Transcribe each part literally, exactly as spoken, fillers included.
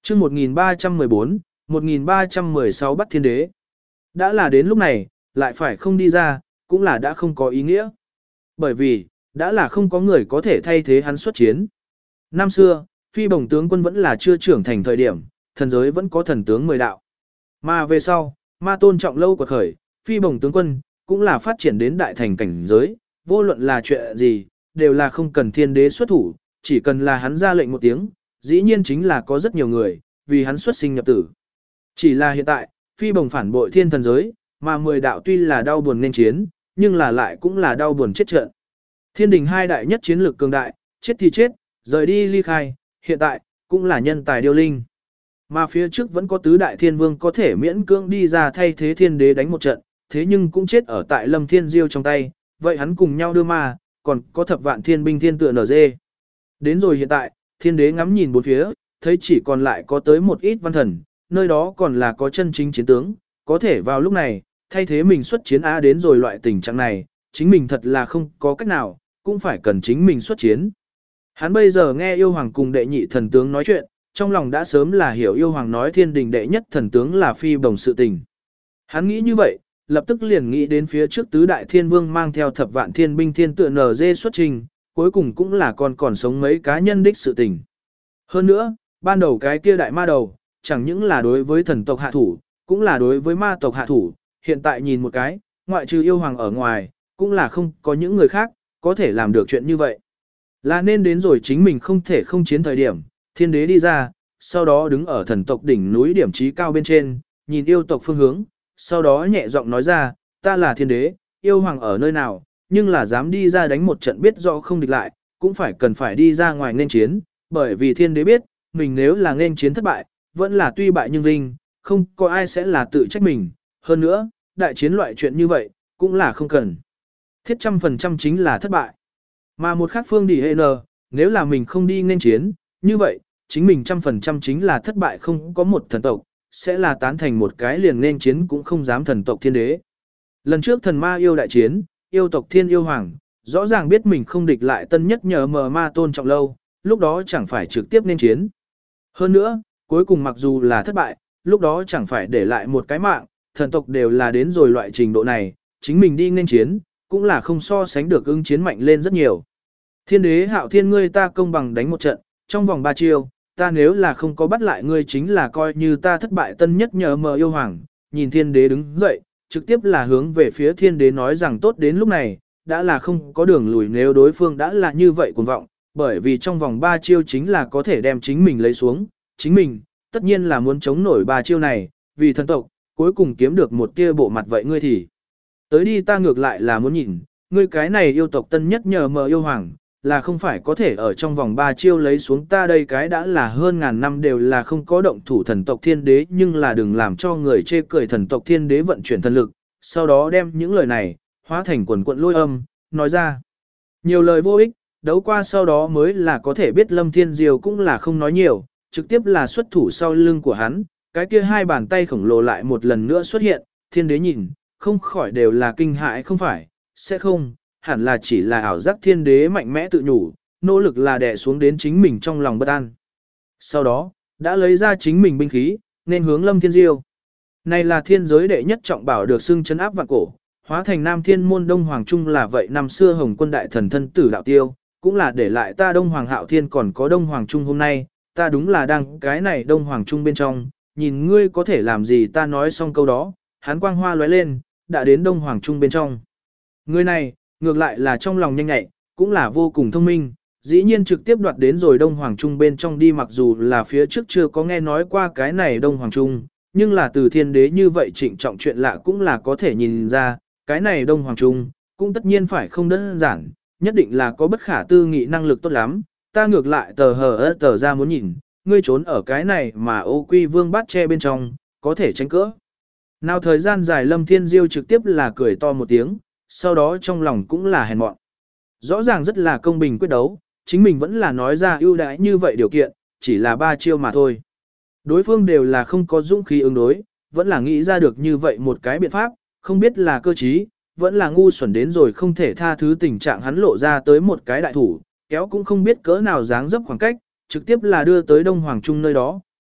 chương một nghìn ba trăm mười bốn, một nghìn ba trăm mười sáu bắt thiên đế. Đã là đến lúc này, lại phải không đi ra, cũng là đã không có ý nghĩa. Bởi vì, đã là không có người có thể thay thế hắn xuất chiến. Năm xưa, Phi Bồng tướng quân vẫn là chưa trưởng thành thời điểm, thần giới vẫn có thần tướng mười đạo. Mà về sau, Ma Tôn trọng lâu quật khởi, Phi Bồng tướng quân cũng là phát triển đến đại thành cảnh giới, vô luận là chuyện gì, đều là không cần thiên đế xuất thủ, chỉ cần là hắn ra lệnh một tiếng, dĩ nhiên chính là có rất nhiều người, vì hắn xuất sinh nhập tử. Chỉ là hiện tại, Phi Bồng phản bội thiên thần giới, mà mười đạo tuy là đau buồn nên chiến, nhưng là lại cũng là đau buồn chết trận. Thiên đình hai đại nhất chiến lược cường đại, chết thì chết, rời đi ly khai, hiện tại, cũng là nhân tài điêu linh. Mà phía trước vẫn có tứ đại thiên vương có thể miễn cưỡng đi ra thay thế thiên đế đánh một trận, thế nhưng cũng chết ở tại Lâm Thiên Diêu trong tay, vậy hắn cùng nhau đưa ma, còn có thập vạn thiên binh thiên tựa nở dê. Đến rồi hiện tại, thiên đế ngắm nhìn bốn phía, thấy chỉ còn lại có tới một ít văn thần, nơi đó còn là có chân chính chiến tướng, có thể vào lúc này, thay thế mình xuất chiến á đến rồi loại tình trạng này, chính mình thật là không có cách nào, cũng phải cần chính mình xuất chiến. Hắn bây giờ nghe yêu hoàng cùng đệ nhị thần tướng nói chuyện, trong lòng đã sớm là hiểu yêu hoàng nói thiên đình đệ nhất thần tướng là Phi Bồng sự tình. Hắn nghĩ như vậy, lập tức liền nghĩ đến phía trước tứ đại thiên vương mang theo thập vạn thiên binh thiên tựa nở dê xuất trình, cuối cùng cũng là còn còn sống mấy cá nhân đích sự tình. Hơn nữa, ban đầu cái kia đại ma đầu, chẳng những là đối với thần tộc hạ thủ, cũng là đối với ma tộc hạ thủ, hiện tại nhìn một cái, ngoại trừ yêu hoàng ở ngoài, cũng là không có những người khác, có thể làm được chuyện như vậy. Là nên đến rồi chính mình không thể không chiến thời điểm, thiên đế đi ra, sau đó đứng ở thần tộc đỉnh núi điểm trí cao bên trên, nhìn yêu tộc phương hướng, sau đó nhẹ giọng nói ra, ta là thiên đế, yêu hoàng ở nơi nào, nhưng là dám đi ra đánh một trận biết rõ không địch lại, cũng phải cần phải đi ra ngoài nên chiến, bởi vì thiên đế biết, mình nếu là nên chiến thất bại, vẫn là tuy bại nhưng vinh, không có ai sẽ là tự trách mình, hơn nữa, đại chiến loại chuyện như vậy, cũng là không cần. Thiết trăm phần trăm chính là thất bại. Mà một khác phương đi hệ nờ, nếu là mình không đi nên chiến, như vậy, chính mình trăm phần trăm chính là thất bại không có một thần tộc, sẽ là tán thành một cái liền nên chiến cũng không dám thần tộc thiên đế. Lần trước thần ma yêu đại chiến, yêu tộc thiên yêu hoàng, rõ ràng biết mình không địch lại tân nhất nhờ mờ ma tôn trọng lâu, lúc đó chẳng phải trực tiếp nên chiến. Hơn nữa, cuối cùng mặc dù là thất bại, lúc đó chẳng phải để lại một cái mạng, thần tộc đều là đến rồi loại trình độ này, chính mình đi nên chiến, cũng là không so sánh được ứng chiến mạnh lên rất nhiều. Thiên đế hạo thiên ngươi ta công bằng đánh một trận, trong vòng ba chiêu, ta nếu là không có bắt lại ngươi chính là coi như ta thất bại tân nhất nhờ mờ yêu hoàng, nhìn thiên đế đứng dậy, trực tiếp là hướng về phía thiên đế nói rằng tốt đến lúc này, đã là không có đường lùi nếu đối phương đã là như vậy cuồng vọng, bởi vì trong vòng ba chiêu chính là có thể đem chính mình lấy xuống, chính mình, tất nhiên là muốn chống nổi ba chiêu này, vì thần tộc, cuối cùng kiếm được một tia bộ mặt vậy ngươi thì, tới đi ta ngược lại là muốn nhìn, ngươi cái này yêu tộc tân nhất nhờ mờ yêu hoàng, là không phải có thể ở trong vòng ba chiêu lấy xuống ta đây cái đã là hơn ngàn năm đều là không có động thủ thần tộc thiên đế nhưng là đừng làm cho người chê cười thần tộc thiên đế vận chuyển thần lực, sau đó đem những lời này, hóa thành quần quận lôi âm, nói ra. Nhiều lời vô ích, đấu qua sau đó mới là có thể biết Lâm Thiên Diêu cũng là không nói nhiều, trực tiếp là xuất thủ sau lưng của hắn, cái kia hai bàn tay khổng lồ lại một lần nữa xuất hiện, thiên đế nhìn, không khỏi đều là kinh hãi không phải, sẽ không, hẳn là chỉ là ảo giác thiên đế mạnh mẽ tự nhủ, nỗ lực là đè xuống đến chính mình trong lòng bất an. Sau đó, đã lấy ra chính mình binh khí, nên hướng Lâm Thiên Diêu. Này là thiên giới đệ nhất trọng bảo được xưng chấn áp vạn cổ, hóa thành Nam Thiên môn Đông Hoàng Trung là vậy năm xưa Hồng Quân đại thần thân tử đạo tiêu, cũng là để lại ta Đông Hoàng Hạo Thiên còn có Đông Hoàng Trung hôm nay, ta đúng là đang cái này Đông Hoàng Trung bên trong, nhìn ngươi có thể làm gì ta nói xong câu đó, hắn quang hoa lóe lên, đã đến Đông Hoàng Trung bên trong. Người này, ngược lại là trong lòng nhanh nhạy, cũng là vô cùng thông minh, dĩ nhiên trực tiếp đoạt đến rồi Đông Hoàng Trung bên trong đi mặc dù là phía trước chưa có nghe nói qua cái này Đông Hoàng Trung, nhưng là từ thiên đế như vậy trịnh trọng chuyện lạ cũng là có thể nhìn ra, cái này Đông Hoàng Trung, cũng tất nhiên phải không đơn giản, nhất định là có bất khả tư nghị năng lực tốt lắm, ta ngược lại tờ hờ ớt tờ ra muốn nhìn, ngươi trốn ở cái này mà ô quy vương bát che bên trong, có thể tránh cỡ. Nào thời gian dài Lâm Thiên Diêu trực tiếp là cười to một tiếng, sau đó trong lòng cũng là hèn mọn. Rõ ràng rất là công bình quyết đấu, chính mình vẫn là nói ra ưu đãi như vậy điều kiện, chỉ là ba chiêu mà thôi. Đối phương đều là không có dũng khí ứng đối, vẫn là nghĩ ra được như vậy một cái biện pháp, không biết là cơ trí, vẫn là ngu xuẩn đến rồi không thể tha thứ tình trạng hắn lộ ra tới một cái đại thủ, kéo cũng không biết cỡ nào dáng dấp khoảng cách, trực tiếp là đưa tới Đông Hoàng Trung nơi đó,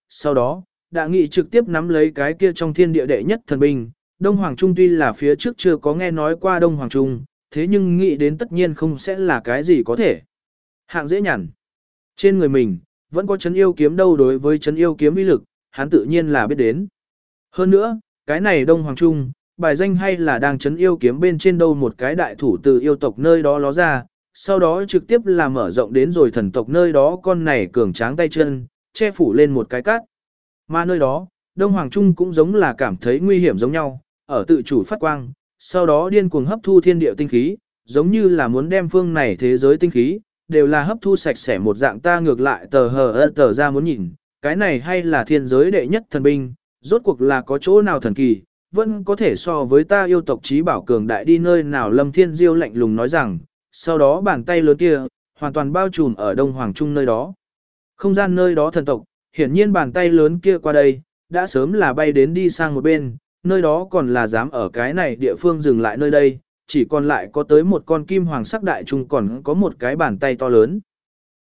sau đó, đã nghĩ trực tiếp nắm lấy cái kia trong thiên địa đệ nhất thần binh. Đông Hoàng Trung tuy là phía trước chưa có nghe nói qua Đông Hoàng Trung, thế nhưng nghĩ đến tất nhiên không sẽ là cái gì có thể. Hạng dễ nhằn. Trên người mình, vẫn có chấn yêu kiếm đâu, đối với chấn yêu kiếm uy lực, hắn tự nhiên là biết đến. Hơn nữa, cái này Đông Hoàng Trung, bài danh hay là đang chấn yêu kiếm bên trên đâu một cái đại thủ từ yêu tộc nơi đó ló ra, sau đó trực tiếp là mở rộng đến rồi thần tộc nơi đó con này cường tráng tay chân, che phủ lên một cái cát. Mà nơi đó, Đông Hoàng Trung cũng giống là cảm thấy nguy hiểm giống nhau, ở tự chủ phát quang, sau đó điên cuồng hấp thu thiên địa tinh khí, giống như là muốn đem phương này thế giới tinh khí, đều là hấp thu sạch sẽ một dạng. Ta ngược lại tờ hờ tờ ra muốn nhìn, cái này hay là thiên giới đệ nhất thần binh, rốt cuộc là có chỗ nào thần kỳ, vẫn có thể so với ta yêu tộc trí bảo cường đại đi nơi nào. Lâm Thiên Diêu lạnh lùng nói rằng, sau đó bàn tay lớn kia, hoàn toàn bao trùm ở Đông Hoàng Trung nơi đó. Không gian nơi đó thần tộc, hiển nhiên bàn tay lớn kia qua đây, đã sớm là bay đến đi sang một bên, nơi đó còn là dám ở cái này địa phương dừng lại nơi đây, chỉ còn lại có tới một con kim hoàng sắc đại trung còn có một cái bàn tay to lớn.